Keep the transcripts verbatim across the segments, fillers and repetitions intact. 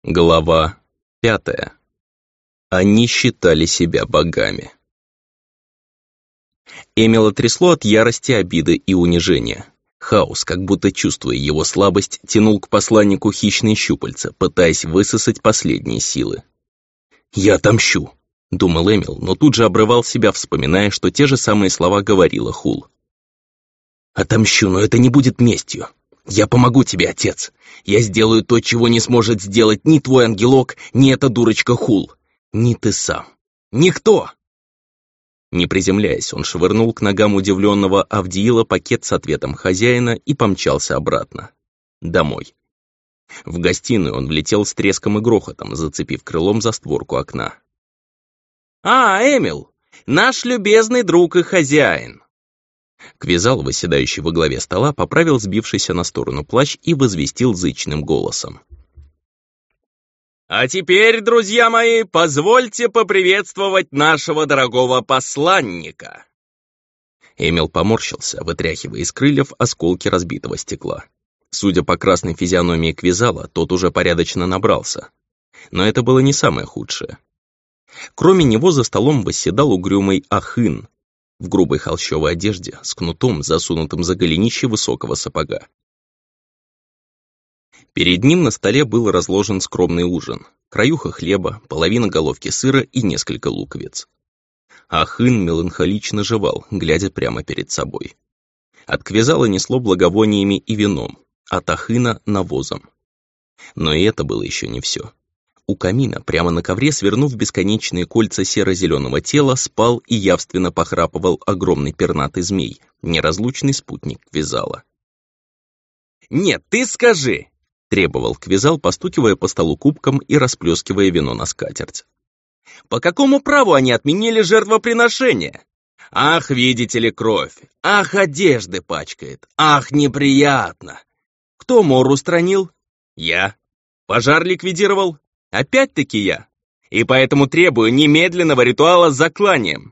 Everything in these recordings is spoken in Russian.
Глава пятая. Они считали себя богами. Эмила трясло от ярости, обиды и унижения. Хаос, как будто чувствуя его слабость, тянул к посланнику хищные щупальца, пытаясь высосать последние силы. «Я отомщу», — думал Эмил, но тут же обрывал себя, вспоминая, что те же самые слова говорила Хул. «Отомщу, но это не будет местью. Я помогу тебе, отец. Я сделаю то, чего не сможет сделать ни твой ангелок, ни эта дурочка Хул, ни ты сам. Никто!» Не приземляясь, он швырнул к ногам удивленного Авдиила пакет с ответом хозяина и помчался обратно. Домой. В гостиную он влетел с треском и грохотом, зацепив крылом за створку окна. «А, Эмил, наш любезный друг и хозяин!» Квизал, восседающий во главе стола, поправил сбившийся на сторону плащ и возвестил зычным голосом. «А теперь, друзья мои, позвольте поприветствовать нашего дорогого посланника!» Эмил поморщился, вытряхивая из крыльев осколки разбитого стекла. Судя по красной физиономии Квизала, тот уже порядочно набрался. Но это было не самое худшее. Кроме него за столом восседал угрюмый Ахын в грубой холщовой одежде с кнутом, засунутым за голенище высокого сапога. Перед ним на столе был разложен скромный ужин. Краюха хлеба, половина головки сыра и несколько луковиц. Ахын меланхолично жевал, глядя прямо перед собой. От Квизала несло благовониями и вином, от Ахына — навозом. Но и это было еще не все. У камина, прямо на ковре, свернув бесконечные кольца серо-зеленого тела, спал и явственно похрапывал огромный пернатый змей, неразлучный спутник Квизала. «Нет, ты скажи!» — требовал Квизал, постукивая по столу кубком и расплескивая вино на скатерть. «По какому праву они отменили жертвоприношение? Ах, видите ли, кровь! Ах, одежды пачкает! Ах, неприятно! Кто мор устранил? Я. Пожар ликвидировал? Опять-таки я. И поэтому требую немедленного ритуала с закланием».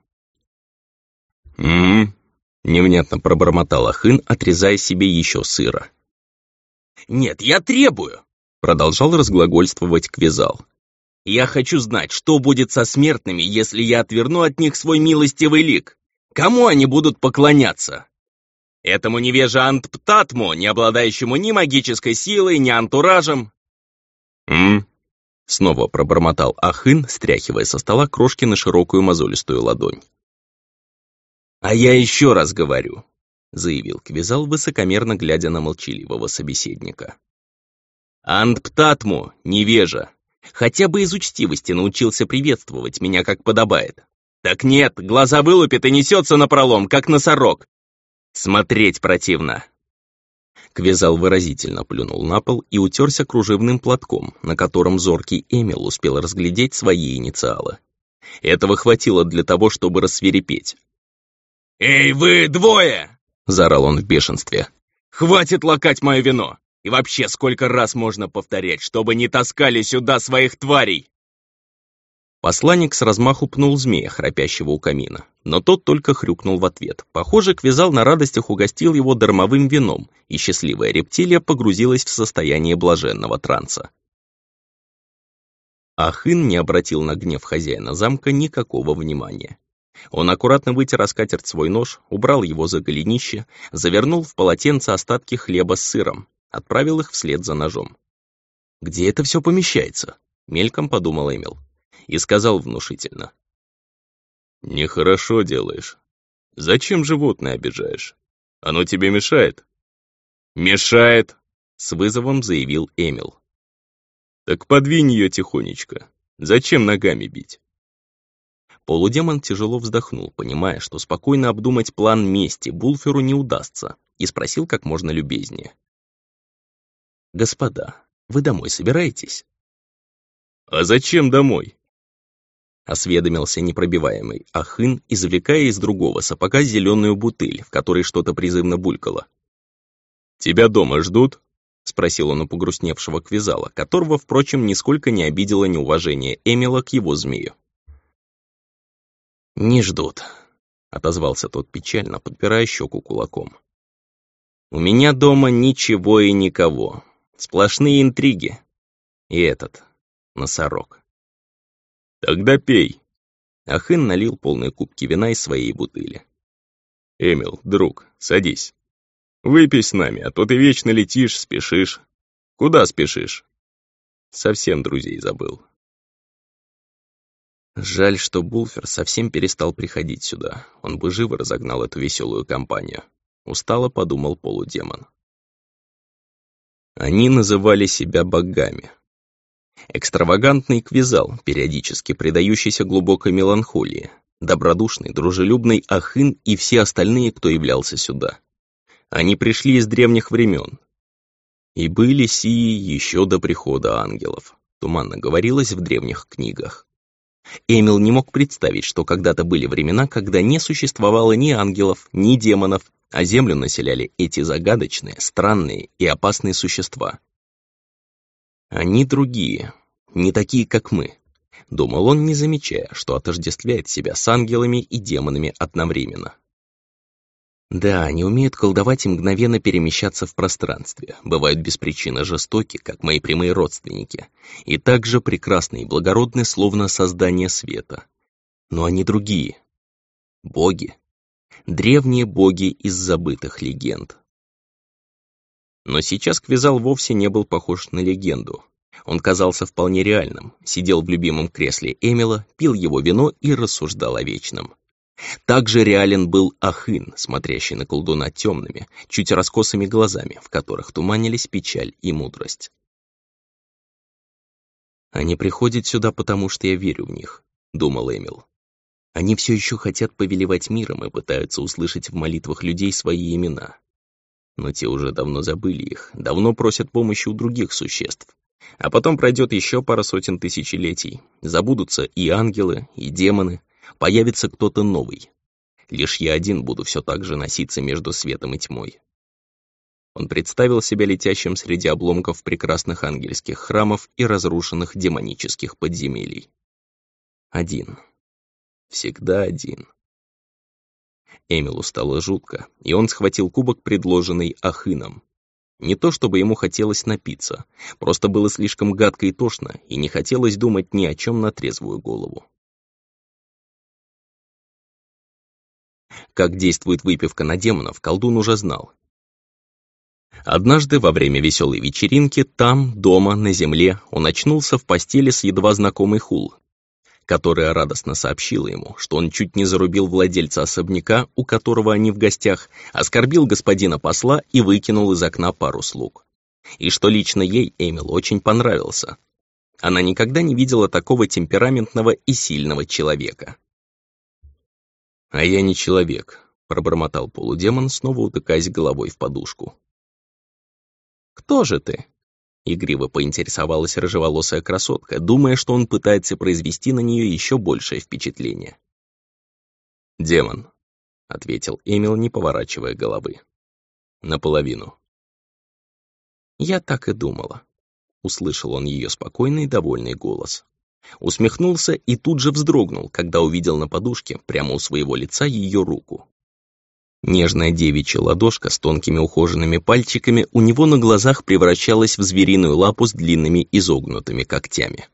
«М-м-м», невнятно пробормотал Ахын, отрезая себе еще сыра. «Нет, я требую», — продолжал разглагольствовать Квизал. «Я хочу знать, что будет со смертными, если я отверну от них свой милостивый лик. Кому они будут поклоняться? Этому невеже Антптатму, не обладающему ни магической силой, ни антуражем?» «М-м», снова пробормотал Ахын, стряхивая со стола крошки на широкую мозолистую ладонь. «А я еще раз говорю», — заявил Квизал, высокомерно глядя на молчаливого собеседника. «Антптатму, невежа, хотя бы из учтивости научился приветствовать меня, как подобает. Так нет, глаза вылупит и несется напролом, как носорог. Смотреть противно». Квизал выразительно плюнул на пол и утерся кружевным платком, на котором зоркий Эмил успел разглядеть свои инициалы. Этого хватило для того, чтобы рассвирепеть. «Эй, вы двое!» — заорал он в бешенстве. «Хватит лакать мое вино! И вообще, сколько раз можно повторять, чтобы не таскали сюда своих тварей!» Посланник с размаху пнул змея, храпящего у камина, но тот только хрюкнул в ответ. Похоже, Квизал на радостях угостил его дармовым вином, и счастливая рептилия погрузилась в состояние блаженного транса. Ахын не обратил на гнев хозяина замка никакого внимания. Он аккуратно вытер о скатерть свой нож, убрал его за голенище, завернул в полотенце остатки хлеба с сыром, отправил их вслед за ножом. «Где это все помещается?» — мельком подумал Эмил. И сказал внушительно. «Нехорошо делаешь. Зачем животное обижаешь? Оно тебе мешает?» «Мешает!» — с вызовом заявил Эмил. «Так подвинь ее тихонечко. Зачем ногами бить?» Полудемон тяжело вздохнул, понимая, что спокойно обдумать план мести Булферу не удастся, и спросил как можно любезнее. «Господа, вы домой собираетесь?» «А зачем домой?» — осведомился непробиваемый Ахын, извлекая из другого сапога зеленую бутыль, в которой что-то призывно булькало. «Тебя дома ждут?» — спросил он у погрустневшего Квизала, которого, впрочем, нисколько не обидело неуважение Эмила к его змею. «Не ждут», — отозвался тот печально, подпирая щеку кулаком. «У меня дома ничего и никого, сплошные интриги. И этот, Носорог. «Тогда пей». Ахын налил полные кубки вина из своей бутыли. «Эмил, друг, садись. Выпей с нами, а то ты вечно летишь, спешишь. Куда спешишь?» «Совсем друзей забыл». Жаль, что Булфер совсем перестал приходить сюда. Он бы живо разогнал эту веселую компанию. Устало подумал полудемон. Они называли себя богами. Экстравагантный Квизал, периодически предающийся глубокой меланхолии, добродушный, дружелюбный Ахын и все остальные, кто являлся сюда. Они пришли из древних времен. И были сии еще до прихода ангелов, туманно говорилось в древних книгах. Эмил не мог представить, что когда-то были времена, когда не существовало ни ангелов, ни демонов, а землю населяли эти загадочные, странные и опасные существа. Они другие, не такие, как мы, думал он, не замечая, что отождествляет себя с ангелами и демонами одновременно. Да, они умеют колдовать и мгновенно перемещаться в пространстве, бывают без причины жестоки, как мои прямые родственники, и также прекрасны и благородны, словно создание света. Но они другие. Боги. Древние боги из забытых легенд. Но сейчас Квизал вовсе не был похож на легенду. Он казался вполне реальным, сидел в любимом кресле Эмила, пил его вино и рассуждал о вечном. Также реален был Ахын, смотрящий на колдуна темными, чуть раскосыми глазами, в которых туманились печаль и мудрость. «Они приходят сюда, потому что я верю в них», — думал Эмил. «Они все еще хотят повелевать миром и пытаются услышать в молитвах людей свои имена. Но те уже давно забыли их, давно просят помощи у других существ. А потом пройдет еще пара сотен тысячелетий, забудутся и ангелы, и демоны, появится кто-то новый. Лишь я один буду все так же носиться между светом и тьмой». Он представил себя летящим среди обломков прекрасных ангельских храмов и разрушенных демонических подземелий. Один. Всегда один. Эмилу стало жутко, и он схватил кубок, предложенный Ахыном. Не то чтобы ему хотелось напиться, просто было слишком гадко и тошно, и не хотелось думать ни о чем на трезвую голову. Как действует выпивка на демонов, колдун уже знал. Однажды во время веселой вечеринки там, дома, на земле, он очнулся в постели с едва знакомой Хул, которая радостно сообщила ему, что он чуть не зарубил владельца особняка, у которого они в гостях, оскорбил господина посла и выкинул из окна пару слуг. И что лично ей Эмил очень понравился. Она никогда не видела такого темпераментного и сильного человека. «А я не человек», — пробормотал полудемон, снова утыкаясь головой в подушку. «Кто же ты?» — игриво поинтересовалась рыжеволосая красотка, думая, что он пытается произвести на нее еще большее впечатление. «Демон», — ответил Эмил, не поворачивая головы. «Наполовину». «Я так и думала», — услышал он ее спокойный и довольный голос. Усмехнулся и тут же вздрогнул, когда увидел на подушке прямо у своего лица ее руку. Нежная девичья ладошка с тонкими ухоженными пальчиками у него на глазах превращалась в звериную лапу с длинными изогнутыми когтями.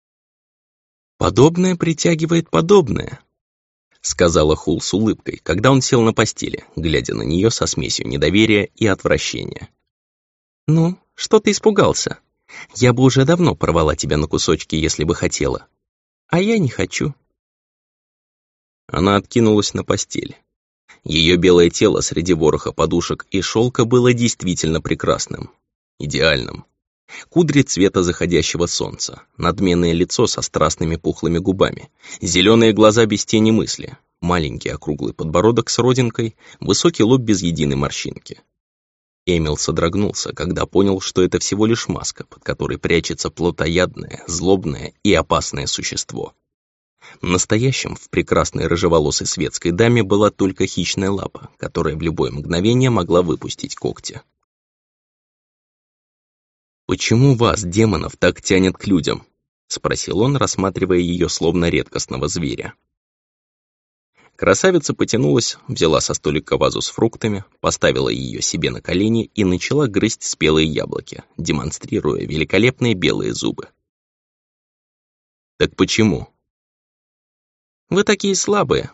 «Подобное притягивает подобное», — сказала Хул с улыбкой, когда он сел на постели, глядя на нее со смесью недоверия и отвращения. «Ну, что ты испугался? Я бы уже давно порвала тебя на кусочки, если бы хотела. А я не хочу». Она откинулась на постель. Ее белое тело среди вороха подушек и шелка было действительно прекрасным, идеальным. Кудри цвета заходящего солнца, надменное лицо со страстными пухлыми губами, зеленые глаза без тени мысли, маленький округлый подбородок с родинкой, высокий лоб без единой морщинки. Эмил содрогнулся, когда понял, что это всего лишь маска, под которой прячется плотоядное, злобное и опасное существо. Настоящим в прекрасной рыжеволосой светской даме была только хищная лапа, которая в любое мгновение могла выпустить когти. «Почему вас, демонов, так тянет к людям?» — спросил он, рассматривая ее словно редкостного зверя. Красавица потянулась, взяла со столика вазу с фруктами, поставила ее себе на колени и начала грызть спелые яблоки, демонстрируя великолепные белые зубы. Так почему? Вы такие слабые,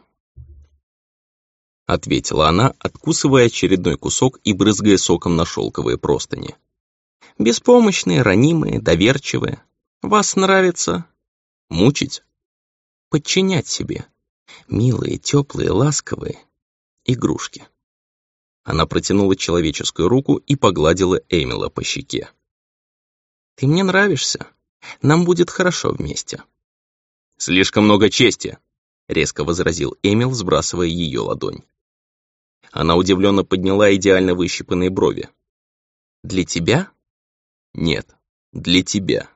ответила она, откусывая очередной кусок и брызгая соком на шелковые простыни. Беспомощные, ранимые, доверчивые. Вас нравится мучить, подчинять себе. Милые, теплые, ласковые игрушки. Она протянула человеческую руку и погладила Эмила по щеке. «Ты мне нравишься. Нам будет хорошо вместе». «Слишком много чести», — резко возразил Эмил, сбрасывая ее ладонь. Она удивленно подняла идеально выщипанные брови. «Для тебя?» «Нет, для тебя».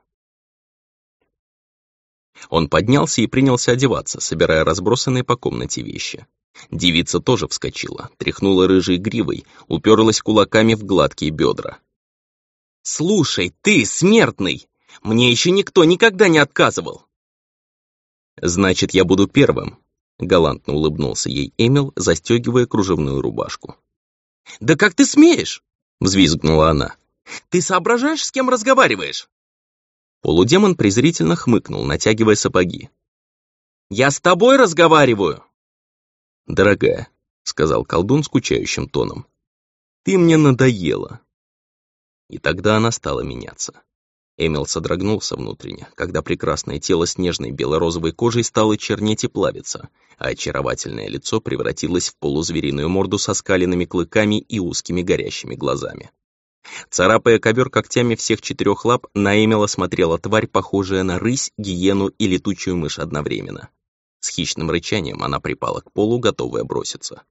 Он поднялся и принялся одеваться, собирая разбросанные по комнате вещи. Девица тоже вскочила, тряхнула рыжей гривой, уперлась кулаками в гладкие бедра. «Слушай, ты, смертный! Мне еще никто никогда не отказывал!» «Значит, я буду первым», — галантно улыбнулся ей Эмил, застегивая кружевную рубашку. «Да как ты смеешь?» — взвизгнула она. «Ты соображаешь, с кем разговариваешь?» Полудемон презрительно хмыкнул, натягивая сапоги. «Я с тобой разговариваю!» «Дорогая», — сказал колдун скучающим тоном, — «ты мне надоела». И тогда она стала меняться. Эмил содрогнулся внутренне, когда прекрасное тело с нежной бело-розовой кожей стало чернеть и плавиться, а очаровательное лицо превратилось в полузвериную морду со скаленными клыками и узкими горящими глазами. Царапая ковер когтями всех четырех лап, на Эмила смотрела тварь, похожая на рысь, гиену и летучую мышь одновременно. С хищным рычанием она припала к полу, готовая броситься.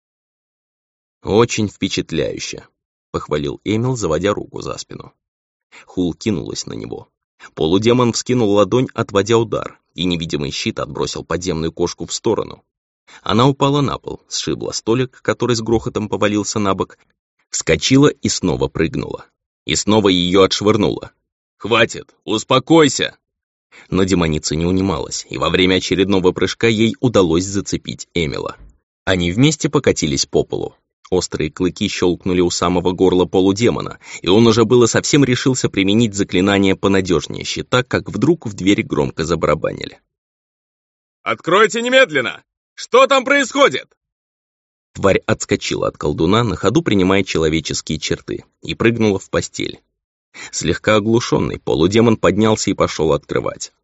«Очень впечатляюще», — похвалил Эмил, заводя руку за спину. Хул кинулась на него. Полудемон вскинул ладонь, отводя удар, и невидимый щит отбросил подземную кошку в сторону. Она упала на пол, сшибла столик, который с грохотом повалился на бок, вскочила и снова прыгнула. И снова ее отшвырнула. «Хватит! Успокойся!» Но демоница не унималась, и во время очередного прыжка ей удалось зацепить Эмила. Они вместе покатились по полу. Острые клыки щелкнули у самого горла полудемона, и он уже было совсем решился применить заклинание понадежнее щита, как вдруг в дверь громко забарабанили. «Откройте немедленно! Что там происходит?» Тварь отскочила от колдуна, на ходу принимая человеческие черты, и прыгнула в постель. Слегка оглушенный, полудемон поднялся и пошел открывать.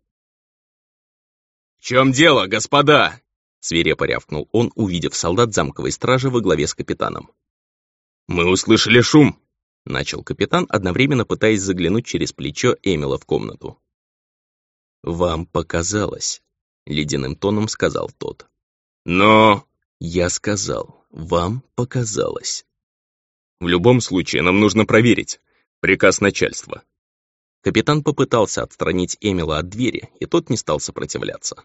«В чем дело, господа?» — свирепо рявкнул он, увидев солдат замковой стражи во главе с капитаном. «Мы услышали шум», — начал капитан, одновременно пытаясь заглянуть через плечо Эмила в комнату. «Вам показалось», — ледяным тоном сказал тот. «Но...» «Я сказал, вам показалось». «В любом случае, нам нужно проверить. Приказ начальства». Капитан попытался отстранить Эмила от двери, и тот не стал сопротивляться.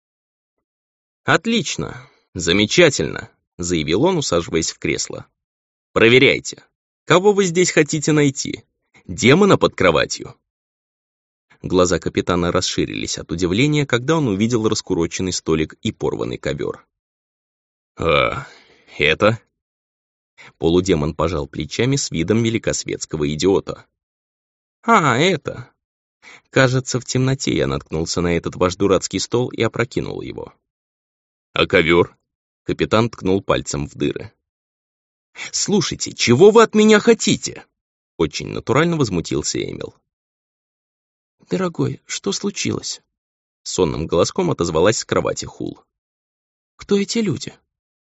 «Отлично, замечательно», — заявил он, усаживаясь в кресло. «Проверяйте. Кого вы здесь хотите найти? Демона под кроватью?» Глаза капитана расширились от удивления, когда он увидел раскуроченный столик и порванный ковер. «А, это?» Полудемон пожал плечами с видом великосветского идиота. «А, это...» Кажется, в темноте я наткнулся на этот ваш дурацкий стол и опрокинул его. «А ковер?» Капитан ткнул пальцем в дыры. «Слушайте, чего вы от меня хотите?» Очень натурально возмутился Эмил. «Дорогой, что случилось?» Сонным голоском отозвалась с кровати Хул. «Кто эти люди?»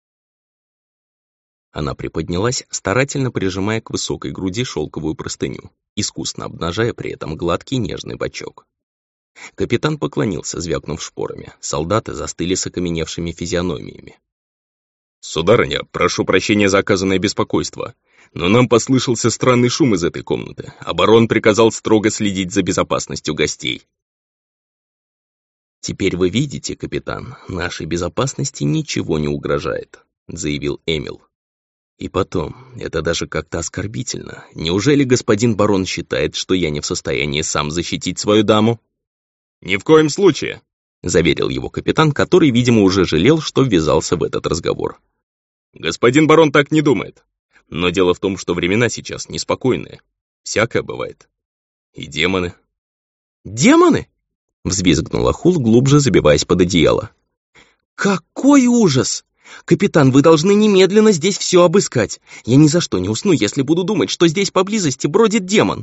Она приподнялась, старательно прижимая к высокой груди шелковую простыню, искусно обнажая при этом гладкий нежный бочок. Капитан поклонился, звякнув шпорами. Солдаты застыли с окаменевшими физиономиями. «Сударыня, прошу прощения за оказанное беспокойство, но нам послышался странный шум из этой комнаты, а барон приказал строго следить за безопасностью гостей». «Теперь вы видите, капитан, нашей безопасности ничего не угрожает», — заявил Эмил. «И потом, это даже как-то оскорбительно. Неужели господин барон считает, что я не в состоянии сам защитить свою даму?» «Ни в коем случае», — заверил его капитан, который, видимо, уже жалел, что ввязался в этот разговор. «Господин барон так не думает. Но дело в том, что времена сейчас неспокойные. Всякое бывает. И демоны». «Демоны?» Взвизгнула Хул, глубже забиваясь под одеяло. «Какой ужас! Капитан, вы должны немедленно здесь все обыскать. Я ни за что не усну, если буду думать, что здесь поблизости бродит демон».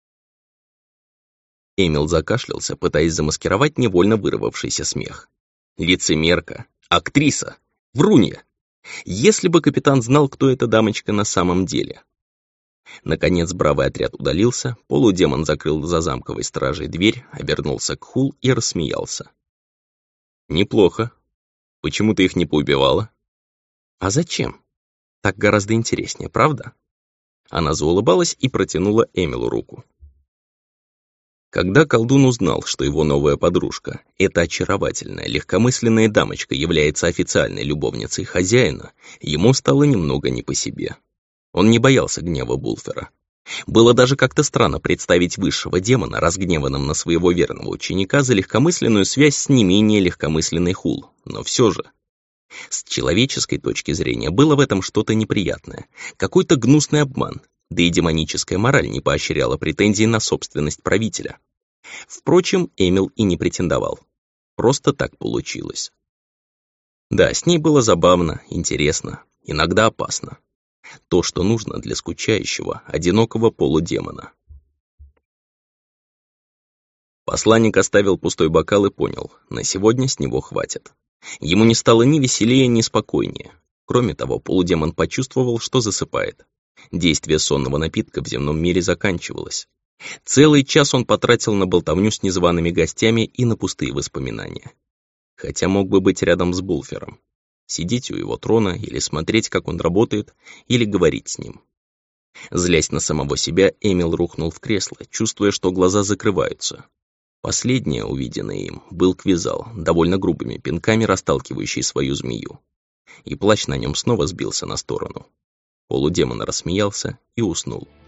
Эмил закашлялся, пытаясь замаскировать невольно вырвавшийся смех. Лицемерка, актриса, врунья. Если бы капитан знал, кто эта дамочка на самом деле. Наконец бравый отряд удалился, полудемон закрыл за замковой стражей дверь, обернулся к Хул и рассмеялся. «Неплохо. Почему ты их не поубивала?» «А зачем? Так гораздо интереснее, правда?» Она заулыбалась и протянула Эмилу руку. Когда колдун узнал, что его новая подружка, эта очаровательная, легкомысленная дамочка, является официальной любовницей хозяина, ему стало немного не по себе. Он не боялся гнева Булфера. Было даже как-то странно представить высшего демона, разгневанным на своего верного ученика за легкомысленную связь с не менее легкомысленной Хул, но все же. С человеческой точки зрения было в этом что-то неприятное, какой-то гнусный обман, да и демоническая мораль не поощряла претензии на собственность правителя. Впрочем, Эмил и не претендовал. Просто так получилось. Да, с ней было забавно, интересно, иногда опасно. То, что нужно для скучающего, одинокого полудемона. Посланник оставил пустой бокал и понял, на сегодня с него хватит. Ему не стало ни веселее, ни спокойнее. Кроме того, полудемон почувствовал, что засыпает. Действие сонного напитка в земном мире заканчивалось. Целый час он потратил на болтовню с незваными гостями и на пустые воспоминания. Хотя мог бы быть рядом с Булфером. Сидеть у его трона, или смотреть, как он работает, или говорить с ним. Злясь на самого себя, Эмил рухнул в кресло, чувствуя, что глаза закрываются. Последнее, увиденное им, был Квизал, довольно грубыми пинками расталкивающий свою змею. И плащ на нем снова сбился на сторону. Полудемон рассмеялся и уснул.